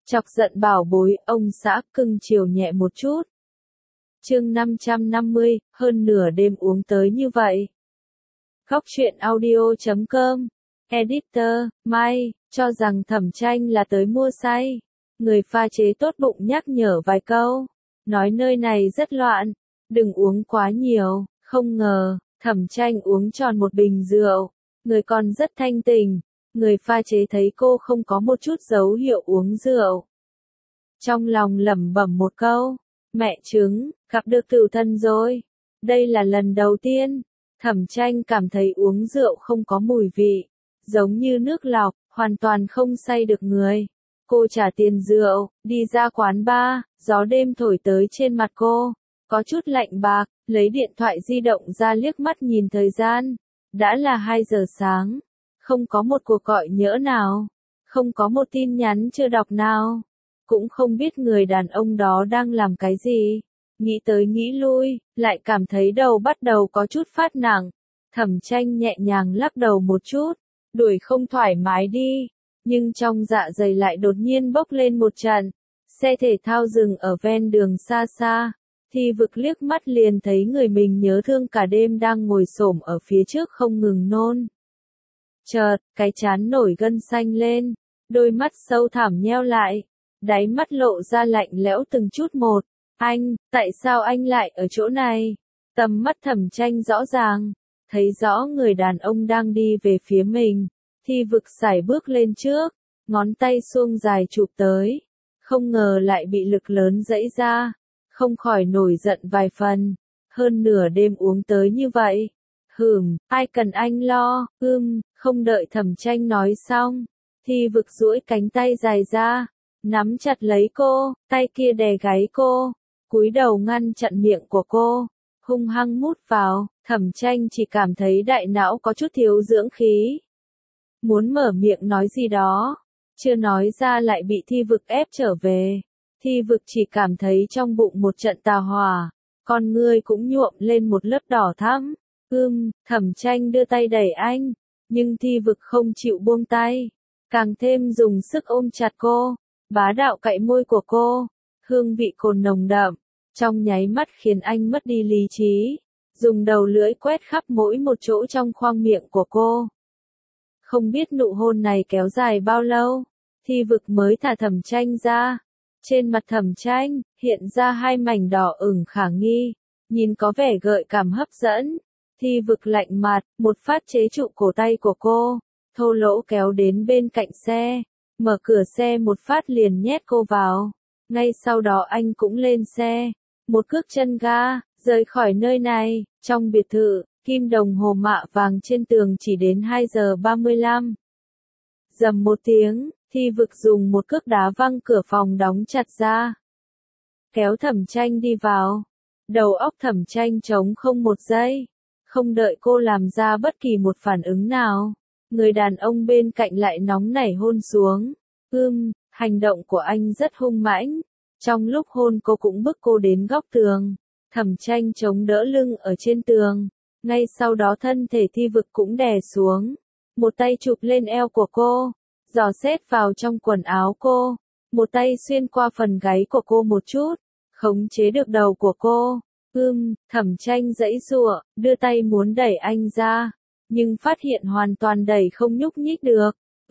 Chọc giận bảo bối, ông xã cưng chiều nhẹ một chút. Chương 550, hơn nửa đêm uống tới như vậy. Góc truyện audio.com. Editor, Mai, cho rằng Thẩm Tranh là tới mua say. Người pha chế tốt bụng nhắc nhở vài câu. Nói nơi này rất loạn, đừng uống quá nhiều. Không ngờ, Thẩm Tranh uống tròn một bình rượu. Người còn rất thanh tình. Người pha chế thấy cô không có một chút dấu hiệu uống rượu. Trong lòng lẩm bẩm một câu. Mẹ chứng, gặp được tử thần rồi. Đây là lần đầu tiên. Thẩm Tranh cảm thấy uống rượu không có mùi vị. Giống như nước lọc, hoàn toàn không say được người. Cô trả tiền rượu, đi ra quán bar, gió đêm thổi tới trên mặt cô. Có chút lạnh bạc, lấy điện thoại di động ra liếc mắt nhìn thời gian. Đã là 2 giờ sáng. Không có một cuộc gọi nhỡ nào. Không có một tin nhắn chưa đọc nào. Cũng không biết người đàn ông đó đang làm cái gì. Nghĩ tới nghĩ lui, lại cảm thấy đầu bắt đầu có chút phát nặng. Thẩm Tranh nhẹ nhàng lắc đầu một chút. Đuổi không thoải mái đi. Nhưng trong dạ dày lại đột nhiên bốc lên một trận. Xe thể thao dừng ở ven đường xa xa. Thi Vực liếc mắt liền thấy người mình nhớ thương cả đêm đang ngồi xổm ở phía trước không ngừng nôn. Chợt, cái trán nổi gân xanh lên. Đôi mắt sâu thẳm nheo lại. Đáy mắt lộ ra lạnh lẽo từng chút một. Anh, tại sao anh lại ở chỗ này? Tầm mắt Thẩm Tranh rõ ràng. Thấy rõ người đàn ông đang đi về phía mình. Thi Vực sải bước lên trước. Ngón tay xuông dài chụp tới. Không ngờ lại bị lực lớn dẫy ra. Không khỏi nổi giận vài phần. Hơn nửa đêm uống tới như vậy. Ai cần anh lo, không đợi Thẩm Tranh nói xong. Thi Vực duỗi cánh tay dài ra. Nắm chặt lấy cô, tay kia đè gáy cô. Cúi đầu ngăn chặn miệng của cô. Hung hăng mút vào, Thẩm Tranh chỉ cảm thấy đại não có chút thiếu dưỡng khí. Muốn mở miệng nói gì đó. Chưa nói ra lại bị Thi Vực ép trở về. Thi Vực chỉ cảm thấy trong bụng một trận tà hỏa. Con ngươi cũng nhuộm lên một lớp đỏ thẫm. Thẩm Tranh đưa tay đẩy anh. Nhưng Thi Vực không chịu buông tay. Càng thêm dùng sức ôm chặt cô. Bá đạo cạy môi của cô. Hương vị cồn nồng đậm. Trong nháy mắt khiến anh mất đi lý trí. Dùng đầu lưỡi quét khắp mỗi một chỗ trong khoang miệng của cô. Không biết nụ hôn này kéo dài bao lâu. Thi Vực mới thả Thẩm Tranh ra. Trên mặt Thẩm Tranh, hiện ra 2 mảnh đỏ ửng khả nghi. Nhìn có vẻ gợi cảm hấp dẫn. Thi Vực lạnh mặt, một phát chế trụ cổ tay của cô. Thô lỗ kéo đến bên cạnh xe. Mở cửa xe một phát liền nhét cô vào. Ngay sau đó anh cũng lên xe. Một cước chân ga, rời khỏi nơi này. Trong biệt thự, kim đồng hồ mạ vàng trên tường chỉ đến 2 giờ 35. Rầm một tiếng, Thi Vực dùng một cước đá văng cửa phòng đóng chặt ra. Kéo Thẩm Tranh đi vào. Đầu óc Thẩm Tranh trống không một giây. Không đợi cô làm ra bất kỳ một phản ứng nào. Người đàn ông bên cạnh lại nóng nảy hôn xuống. Hành động của anh rất hung mãnh. Trong lúc hôn cô cũng bức cô đến góc tường. Thẩm Tranh chống đỡ lưng ở trên tường. Ngay sau đó thân thể Thi Vực cũng đè xuống. Một tay chụp lên eo của cô. Dò xét vào trong quần áo cô. Một tay xuyên qua phần gáy của cô một chút. Khống chế được đầu của cô. Thẩm Tranh giãy giụa, đưa tay muốn đẩy anh ra. Nhưng phát hiện hoàn toàn đẩy không nhúc nhích được.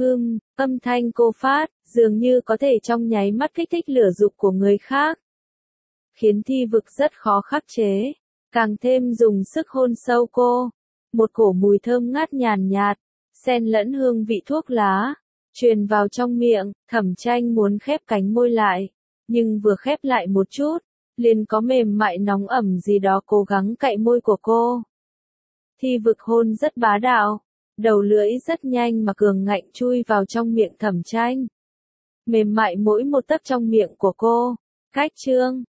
Âm thanh cô phát, dường như có thể trong nháy mắt kích thích lửa dục của người khác. Khiến Thi Vực rất khó khắc chế. Càng thêm dùng sức hôn sâu cô. Một cổ mùi thơm ngát nhàn nhạt, xen lẫn hương vị thuốc lá. Truyền vào trong miệng, Thẩm Tranh muốn khép cánh môi lại. Nhưng vừa khép lại một chút, liền có mềm mại nóng ẩm gì đó cố gắng cạy môi của cô. Thi Vực hôn rất bá đạo. Đầu lưỡi rất nhanh mà cường ngạnh chui vào trong miệng Thẩm Tranh. Mềm mại mỗi một tấc trong miệng của cô. Cách chương